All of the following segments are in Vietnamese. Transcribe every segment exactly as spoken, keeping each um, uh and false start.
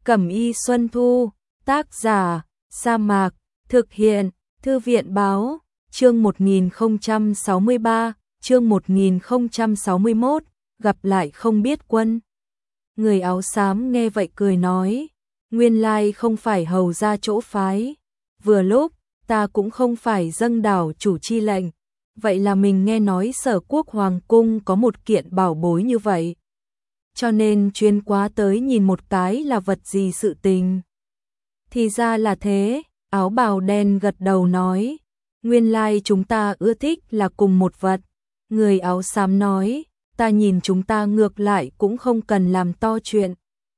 Cẩm y Xuân Thu, tác giả, Sa Mạc, thực hiện, Thư viện báo, chương một nghìn không trăm sáu mươi ba, chương một nghìn không trăm sáu mươi mốt, gặp lại không biết quân. Người áo xám nghe vậy cười nói, nguyên lai không phải hầu ra chỗ phái, vừa lúc, ta cũng không phải dâng đảo chủ chi lệnh, vậy là mình nghe nói Sở Quốc Hoàng Cung có một kiện bảo bối như vậy. Cho nên chuyên quá tới nhìn một cái là vật gì sự tình. Thì ra là thế, áo bào đen gật đầu nói, nguyên lai chúng ta ưa thích là cùng một vật. Người áo xám nói, ta nhìn chúng ta ngược lại cũng không cần làm to chuyện.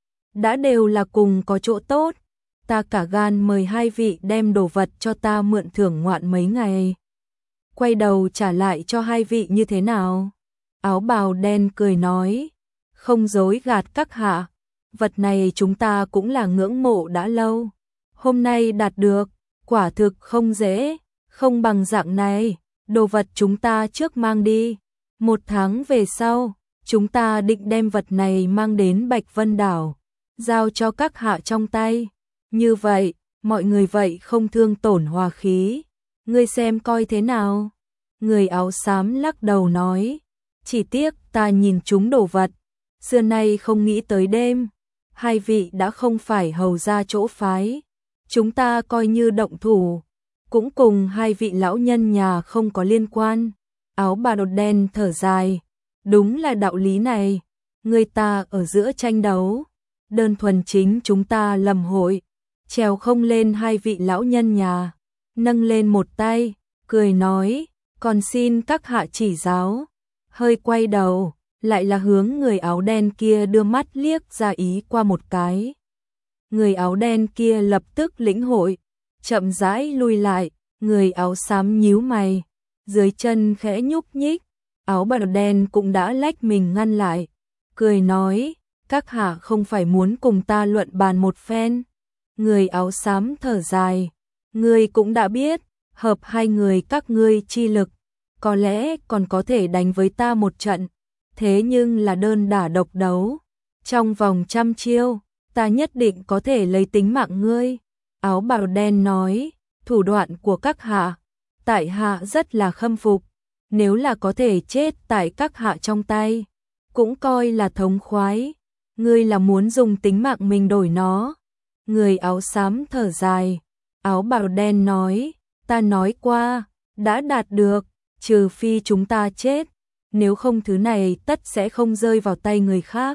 Đã đều là cùng có chỗ tốt, ta cả gan mời hai vị đem đồ vật cho ta mượn thưởng ngoạn mấy ngày. Quay đầu trả lại cho hai vị như thế nào? Áo bào đen cười nói, không dối gạt các hạ, vật này chúng ta cũng là ngưỡng mộ đã lâu. Hôm nay đạt được, quả thực không dễ, không bằng dạng này, đồ vật chúng ta trước mang đi. Một tháng về sau, chúng ta định đem vật này mang đến Bạch Vân Đảo, giao cho các hạ trong tay. Như vậy, mọi người vậy không thương tổn hòa khí. Ngươi xem coi thế nào? Người áo xám lắc đầu nói, chỉ tiếc ta nhìn chúng đồ vật, xưa nay không nghĩ tới đêm. Hai vị đã không phải hầu ra chỗ phái, chúng ta coi như động thủ, cũng cùng hai vị lão nhân nhà không có liên quan. Áo bà đột đen thở dài, đúng là đạo lý này, người ta ở giữa tranh đấu, đơn thuần chính chúng ta lầm hội, trèo không lên hai vị lão nhân nhà. Nâng lên một tay, cười nói, còn xin các hạ chỉ giáo. Hơi quay đầu, lại là hướng người áo đen kia đưa mắt liếc ra ý qua một cái. Người áo đen kia lập tức lĩnh hội, chậm rãi lui lại, người áo xám nhíu mày, dưới chân khẽ nhúc nhích, áo bào đen cũng đã lách mình ngăn lại, cười nói, các hạ không phải muốn cùng ta luận bàn một phen. Người áo xám thở dài, ngươi cũng đã biết, hợp hai người các ngươi chi lực, có lẽ còn có thể đánh với ta một trận, thế nhưng là đơn đả độc đấu, trong vòng trăm chiêu, ta nhất định có thể lấy tính mạng ngươi. Áo bào đen nói, thủ đoạn của các hạ, tại hạ rất là khâm phục, nếu là có thể chết tại các hạ trong tay, cũng coi là thống khoái. Ngươi là muốn dùng tính mạng mình đổi nó. Người áo xám thở dài, áo bào đen nói, ta nói qua, đã đạt được, trừ phi chúng ta chết, nếu không thứ này tất sẽ không rơi vào tay người khác.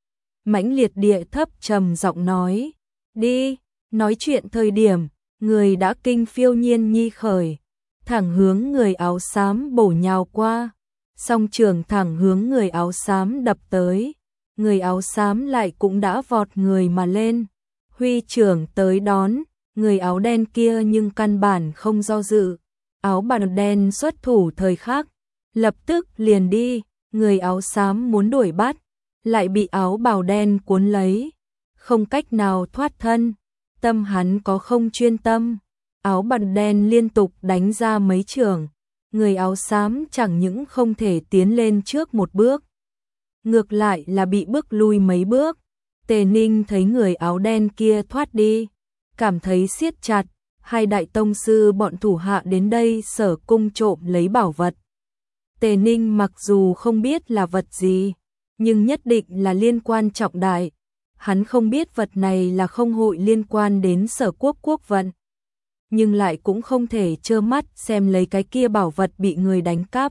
Mãnh liệt địa thấp trầm giọng nói, đi. Nói chuyện thời điểm, người đã kinh phiêu nhiên nhi khởi, thẳng hướng người áo xám bổ nhào qua, song trường thẳng hướng người áo xám đập tới, người áo xám lại cũng đã vọt người mà lên, huy trưởng tới đón, người áo đen kia nhưng căn bản không do dự, áo bào đen xuất thủ thời khắc, lập tức liền đi, người áo xám muốn đuổi bắt, lại bị áo bào đen cuốn lấy, không cách nào thoát thân. Tâm hắn có không chuyên tâm, áo bào đen liên tục đánh ra mấy trường, người áo xám chẳng những không thể tiến lên trước một bước, ngược lại là bị bước lui mấy bước. Tề Ninh thấy người áo đen kia thoát đi, cảm thấy siết chặt, hai đại tông sư bọn thủ hạ đến đây Sở Cung trộm lấy bảo vật. Tề Ninh mặc dù không biết là vật gì, nhưng nhất định là liên quan trọng đại. Hắn không biết vật này là không hội liên quan đến Sở Quốc quốc vận, nhưng lại cũng không thể trơ mắt xem lấy cái kia bảo vật bị người đánh cắp.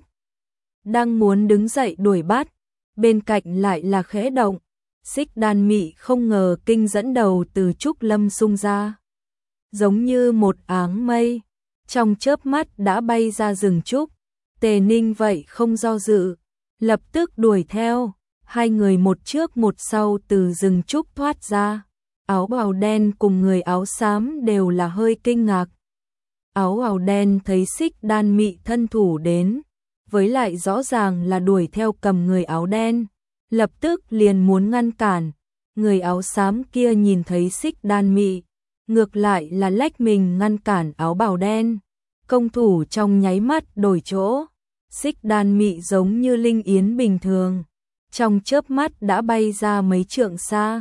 Đang muốn đứng dậy đuổi bắt, bên cạnh lại là khẽ động, Xích Đan Mị không ngờ kinh dẫn đầu từ trúc lâm xung ra, giống như một áng mây, trong chớp mắt đã bay ra rừng trúc. Tề Ninh vậy không do dự, lập tức đuổi theo. Hai người một trước một sau từ rừng trúc thoát ra, áo bào đen cùng người áo xám đều là hơi kinh ngạc. Áo bào đen thấy Xích Đan Mị thân thủ đến, với lại rõ ràng là đuổi theo cầm người áo đen, lập tức liền muốn ngăn cản. Người áo xám kia nhìn thấy Xích Đan Mị, ngược lại là lách mình ngăn cản áo bào đen, công thủ trong nháy mắt đổi chỗ. Xích Đan Mị giống như linh yến bình thường, trong chớp mắt đã bay ra mấy trượng xa,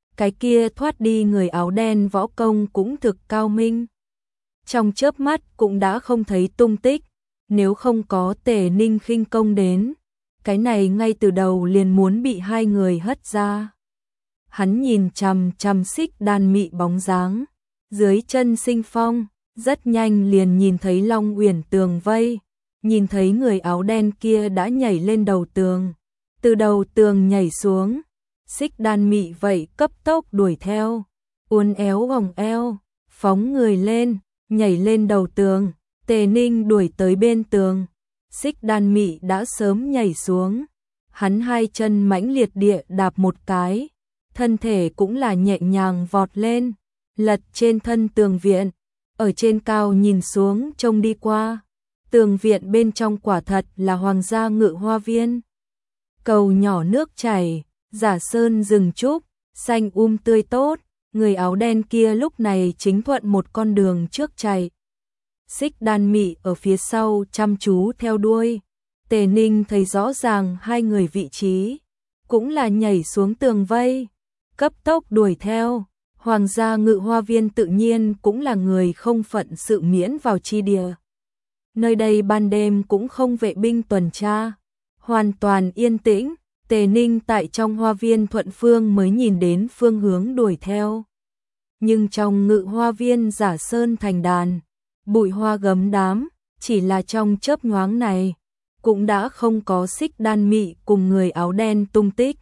cái kia thoát đi người áo đen võ công cũng thực cao minh. Trong chớp mắt cũng đã không thấy tung tích, nếu không có Tề Ninh khinh công đến, cái này ngay từ đầu liền muốn bị hai người hất ra. Hắn nhìn chằm chằm Xích Đan mị bóng dáng, dưới chân sinh phong, rất nhanh liền nhìn thấy Long Uyển tường vây, nhìn thấy người áo đen kia đã nhảy lên đầu tường, từ đầu tường nhảy xuống, Xích Đan mị vậy cấp tốc đuổi theo, uốn éo vòng eo, phóng người lên, nhảy lên đầu tường, Tề Ninh đuổi tới bên tường, Xích Đan mị đã sớm nhảy xuống, hắn hai chân mãnh liệt địa đạp một cái, thân thể cũng là nhẹ nhàng vọt lên, lật trên thân tường viện, ở trên cao nhìn xuống trông đi qua, tường viện bên trong quả thật là hoàng gia ngự hoa viên. Cầu nhỏ nước chảy, giả sơn rừng trúc, xanh um tươi tốt, người áo đen kia lúc này chính thuận một con đường trước chạy. Xích Đan mị ở phía sau chăm chú theo đuôi, Tề Ninh thấy rõ ràng hai người vị trí, cũng là nhảy xuống tường vây, cấp tốc đuổi theo. Hoàng gia ngự hoa viên tự nhiên cũng là người không phận sự miễn vào chi địa. Nơi đây ban đêm cũng không vệ binh tuần tra, hoàn toàn yên tĩnh, Tề Ninh tại trong hoa viên thuận phương mới nhìn đến phương hướng đuổi theo. Nhưng trong ngự hoa viên giả sơn thành đàn, bụi hoa gấm đám, chỉ là trong chớp nhoáng này, cũng đã không có Xích Đan mị cùng người áo đen tung tích.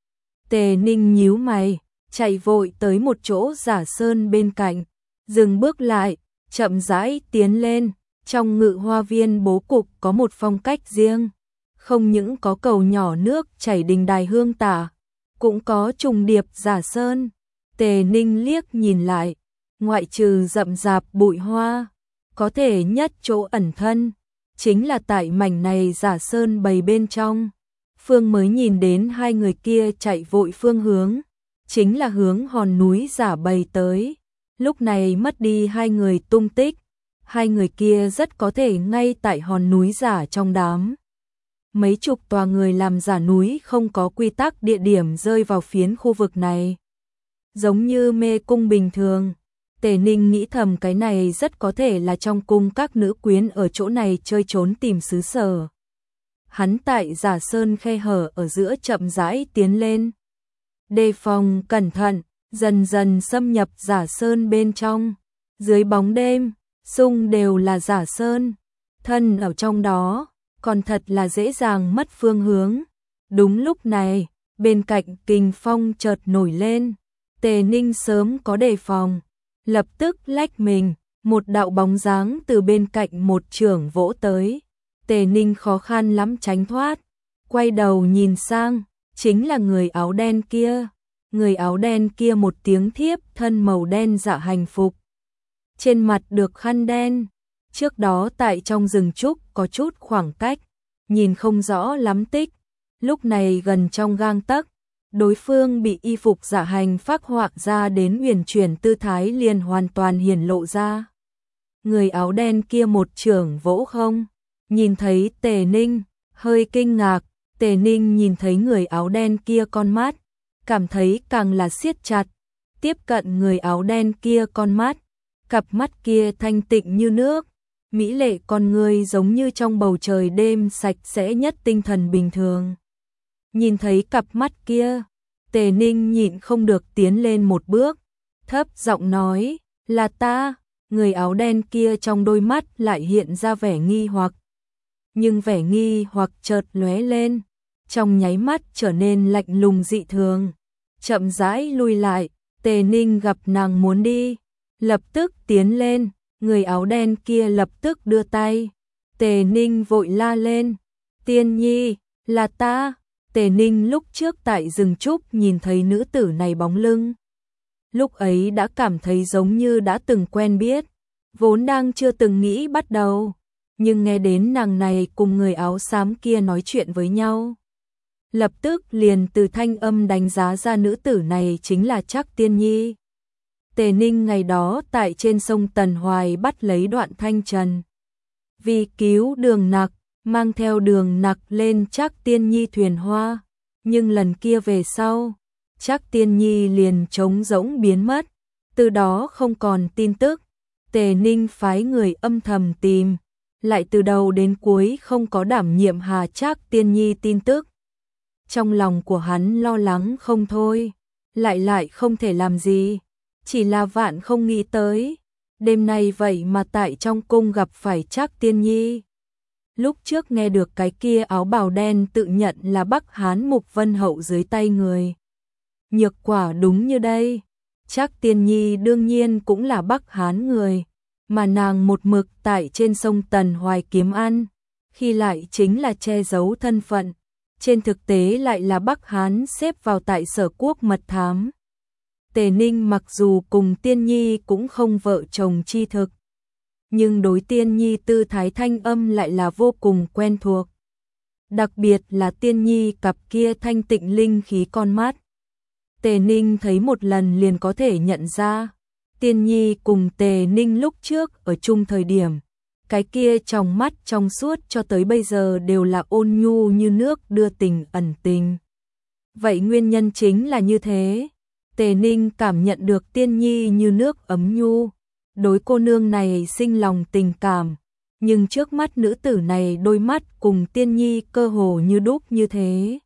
Tề Ninh nhíu mày, chạy vội tới một chỗ giả sơn bên cạnh, dừng bước lại, chậm rãi tiến lên, trong ngự hoa viên bố cục có một phong cách riêng, không những có cầu nhỏ nước chảy đình đài hương tả, cũng có trùng điệp giả sơn. Tề Ninh liếc nhìn lại, ngoại trừ rậm rạp bụi hoa, có thể nhất chỗ ẩn thân, chính là tại mảnh này giả sơn bầy bên trong. Phương mới nhìn đến hai người kia chạy vội phương hướng, chính là hướng hòn núi giả bầy tới. Lúc này mất đi hai người tung tích, hai người kia rất có thể ngay tại hòn núi giả trong đám. Mấy chục tòa người làm giả núi không có quy tắc địa điểm rơi vào phiến khu vực này. Giống như mê cung bình thường, Tề Ninh nghĩ thầm cái này rất có thể là trong cung các nữ quyến ở chỗ này chơi trốn tìm xứ sở. Hắn tại giả sơn khe hở ở giữa chậm rãi tiến lên. Đề phòng cẩn thận, dần dần xâm nhập giả sơn bên trong. Dưới bóng đêm, xung đều là giả sơn. Thân ở trong đó, còn thật là dễ dàng mất phương hướng. Đúng lúc này, bên cạnh kình phong chợt nổi lên. Tề Ninh sớm có đề phòng, lập tức lách mình, một đạo bóng dáng từ bên cạnh một chưởng vỗ tới. Tề Ninh khó khăn lắm tránh thoát, quay đầu nhìn sang, chính là người áo đen kia. Người áo đen kia một tiếng thiếp thân màu đen dạ hành phục, trên mặt được khăn đen, trước đó tại trong rừng trúc có chút khoảng cách, nhìn không rõ lắm tích, lúc này gần trong gang tấc, đối phương bị y phục dạ hành phác họa ra đến huyền chuyển tư thái liền hoàn toàn hiển lộ ra. Người áo đen kia một chưởng vỗ không, nhìn thấy Tề Ninh, hơi kinh ngạc, Tề Ninh nhìn thấy người áo đen kia con mắt, cảm thấy càng là siết chặt, tiếp cận người áo đen kia con mắt, cặp mắt kia thanh tịnh như nước, mỹ lệ con người giống như trong bầu trời đêm sạch sẽ nhất tinh thần bình thường. Nhìn thấy cặp mắt kia, Tề Ninh nhịn không được tiến lên một bước, thấp giọng nói, là ta. Người áo đen kia trong đôi mắt lại hiện ra vẻ nghi hoặc, nhưng vẻ nghi hoặc chợt lóe lên, trong nháy mắt trở nên lạnh lùng dị thường, chậm rãi lui lại. Tề Ninh gặp nàng muốn đi, lập tức tiến lên, người áo đen kia lập tức đưa tay. Tề Ninh vội la lên, Tiên Nhi, là ta. Tề Ninh lúc trước tại rừng trúc nhìn thấy nữ tử này bóng lưng, lúc ấy đã cảm thấy giống như đã từng quen biết, vốn đang chưa từng nghĩ bắt đầu, nhưng nghe đến nàng này cùng người áo xám kia nói chuyện với nhau, lập tức liền từ thanh âm đánh giá ra nữ tử này chính là Trác Tiên Nhi. Tề Ninh ngày đó tại trên sông Tần Hoài bắt lấy Đoạn Thanh Trần, vì cứu Đường Nặc, mang theo Đường Nặc lên Trác Tiên Nhi thuyền hoa, nhưng lần kia về sau, Trác Tiên Nhi liền trống rỗng biến mất, từ đó không còn tin tức. Tề Ninh phái người âm thầm tìm, lại từ đầu đến cuối không có đảm nhiệm Hà Trác Tiên Nhi tin tức. Trong lòng của hắn lo lắng không thôi, lại lại không thể làm gì, chỉ là vạn không nghĩ tới. Đêm nay vậy mà tại trong cung gặp phải Trác Tiên Nhi. Lúc trước nghe được cái kia áo bào đen tự nhận là Bắc Hán Mục Vân Hậu dưới tay người. Nhược quả đúng như đây, Trác Tiên Nhi đương nhiên cũng là Bắc Hán người, mà nàng một mực tại trên sông Tần Hoài kiếm ăn, khi lại chính là che giấu thân phận, trên thực tế lại là Bắc Hán xếp vào tại Sở Quốc mật thám. Tề Ninh mặc dù cùng Tiên Nhi cũng không vợ chồng chi thực, nhưng đối Tiên Nhi tư thái thanh âm lại là vô cùng quen thuộc. Đặc biệt là Tiên Nhi cặp kia thanh tịnh linh khí con mắt. Tề Ninh thấy một lần liền có thể nhận ra, Tiên Nhi cùng Tề Ninh lúc trước ở chung thời điểm, cái kia trong mắt trong suốt cho tới bây giờ đều là ôn nhu như nước đưa tình ẩn tình. Vậy nguyên nhân chính là như thế. Tề Ninh cảm nhận được Tiên Nhi như nước ấm nhu, đối cô nương này sinh lòng tình cảm, nhưng trước mắt nữ tử này đôi mắt cùng Tiên Nhi cơ hồ như đúc như thế.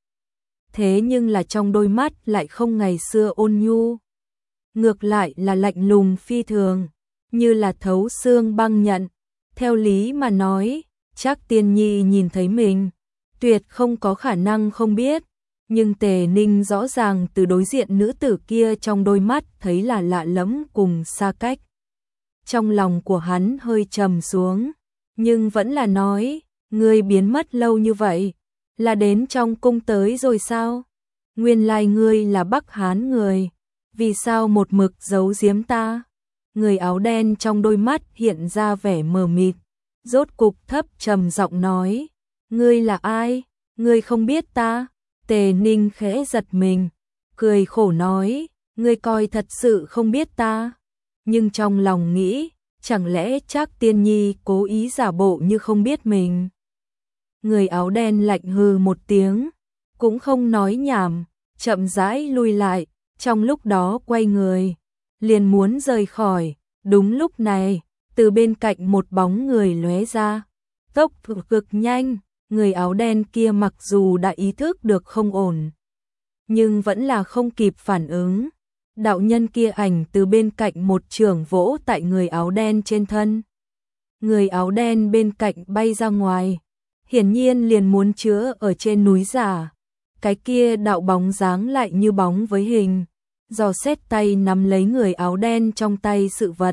Thế nhưng là trong đôi mắt lại không ngày xưa ôn nhu, ngược lại là lạnh lùng phi thường, như là thấu xương băng nhận. Theo lý mà nói, Trác Tiên Nhi nhìn thấy mình, tuyệt không có khả năng không biết, nhưng Tề Ninh rõ ràng từ đối diện nữ tử kia trong đôi mắt thấy là lạ lẫm cùng xa cách. Trong lòng của hắn hơi trầm xuống, nhưng vẫn là nói, ngươi biến mất lâu như vậy, là đến trong cung tới rồi sao? Nguyên lai ngươi là Bắc Hán người, vì sao một mực giấu giếm ta? Người áo đen trong đôi mắt hiện ra vẻ mờ mịt, rốt cục thấp trầm giọng nói, ngươi là ai? Ngươi không biết ta? Tề Ninh khẽ giật mình, cười khổ nói, ngươi coi thật sự không biết ta. Nhưng trong lòng nghĩ, chẳng lẽ Trác Tiên Nhi cố ý giả bộ như không biết mình. Người áo đen lạnh hừ một tiếng, cũng không nói nhảm, chậm rãi lui lại, trong lúc đó quay người, liền muốn rời khỏi. Đúng lúc này, từ bên cạnh một bóng người lóe ra, tốc độ cực nhanh. Người áo đen kia mặc dù đã ý thức được không ổn, nhưng vẫn là không kịp phản ứng. Đạo nhân kia ảnh từ bên cạnh một chưởng vỗ tại người áo đen trên thân. Người áo đen bên cạnh bay ra ngoài, hiển nhiên liền muốn chữa ở trên núi giả. Cái kia đạo bóng dáng lại như bóng với hình, dò xét tay nắm lấy người áo đen trong tay sự vật.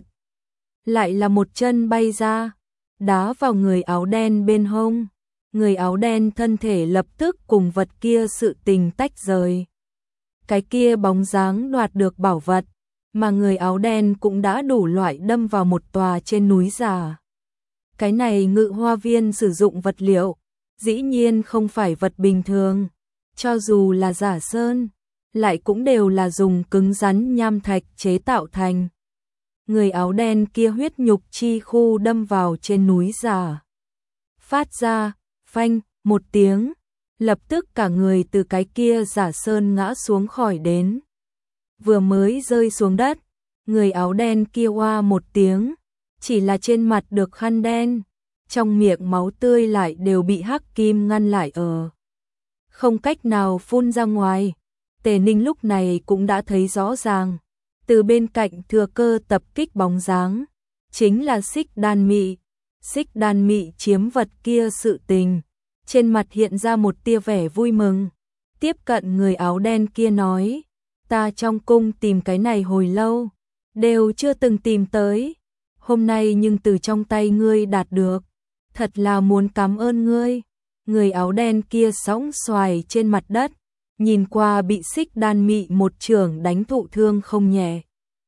Lại là một chân bay ra, đá vào người áo đen bên hông. Người áo đen thân thể lập tức cùng vật kia sự tình tách rời. Cái kia bóng dáng đoạt được bảo vật, mà người áo đen cũng đã đủ loại đâm vào một tòa trên núi giả. Cái này Ngự Hoa Viên sử dụng vật liệu, dĩ nhiên không phải vật bình thường, cho dù là giả sơn, lại cũng đều là dùng cứng rắn nham thạch chế tạo thành. Người áo đen kia huyết nhục chi khu đâm vào trên núi giả, phát ra phanh một tiếng, lập tức cả người từ cái kia giả sơn ngã xuống khỏi đến. Vừa mới rơi xuống đất, người áo đen kia oa một tiếng, chỉ là trên mặt được khăn đen, trong miệng máu tươi lại đều bị hắc kim ngăn lại ở, không cách nào phun ra ngoài. Tề Ninh lúc này cũng đã thấy rõ ràng, từ bên cạnh thừa cơ tập kích bóng dáng, chính là Xích Đan Mị. Xích Đan Mị chiếm vật kia sự tình, trên mặt hiện ra một tia vẻ vui mừng, tiếp cận người áo đen kia nói, ta trong cung tìm cái này hồi lâu, đều chưa từng tìm tới, hôm nay nhưng từ trong tay ngươi đạt được, thật là muốn cảm ơn ngươi. Người áo đen kia sóng xoài trên mặt đất, nhìn qua bị Xích Đan Mị một chưởng đánh thụ thương không nhẹ,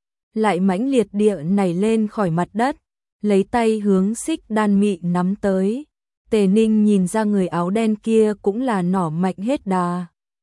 lại mãnh liệt địa nảy lên khỏi mặt đất, lấy tay hướng Xích Đan Mị nắm tới. Tề Ninh nhìn ra người áo đen kia cũng là nỏ mạnh hết đà,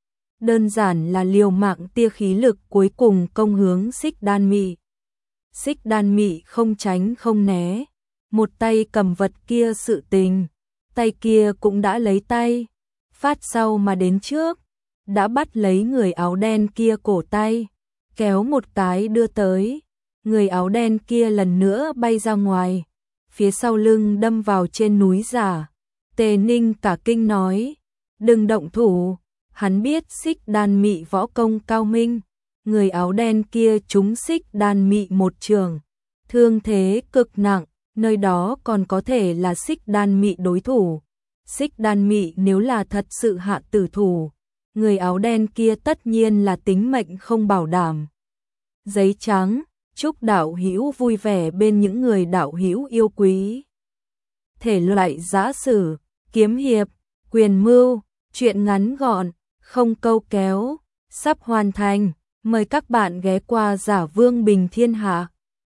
đơn giản là liều mạng tia khí lực cuối cùng công hướng Xích Đan Mị. Xích Đan Mị không tránh không né, một tay cầm vật kia sự tình, tay kia cũng đã lấy tay, phát sau mà đến trước, đã bắt lấy người áo đen kia cổ tay, kéo một cái đưa tới. Người áo đen kia lần nữa bay ra ngoài, phía sau lưng đâm vào trên núi giả. Tề Ninh cả kinh nói, đừng động thủ, hắn biết Xích Đan Mị võ công cao minh. Người áo đen kia trúng Xích Đan Mị một trường, thương thế cực nặng, nơi đó còn có thể là Xích Đan Mị đối thủ. Xích Đan Mị nếu là thật sự hạ tử thủ, người áo đen kia tất nhiên là tính mệnh không bảo đảm. Giấy trắng, chúc đạo hữu vui vẻ bên những người đạo hữu yêu quý. Thể loại giã sử, kiếm hiệp, quyền mưu, truyện ngắn gọn, không câu kéo, sắp hoàn thành. Mời các bạn ghé qua Giả Vương Bình Thiên Hạ.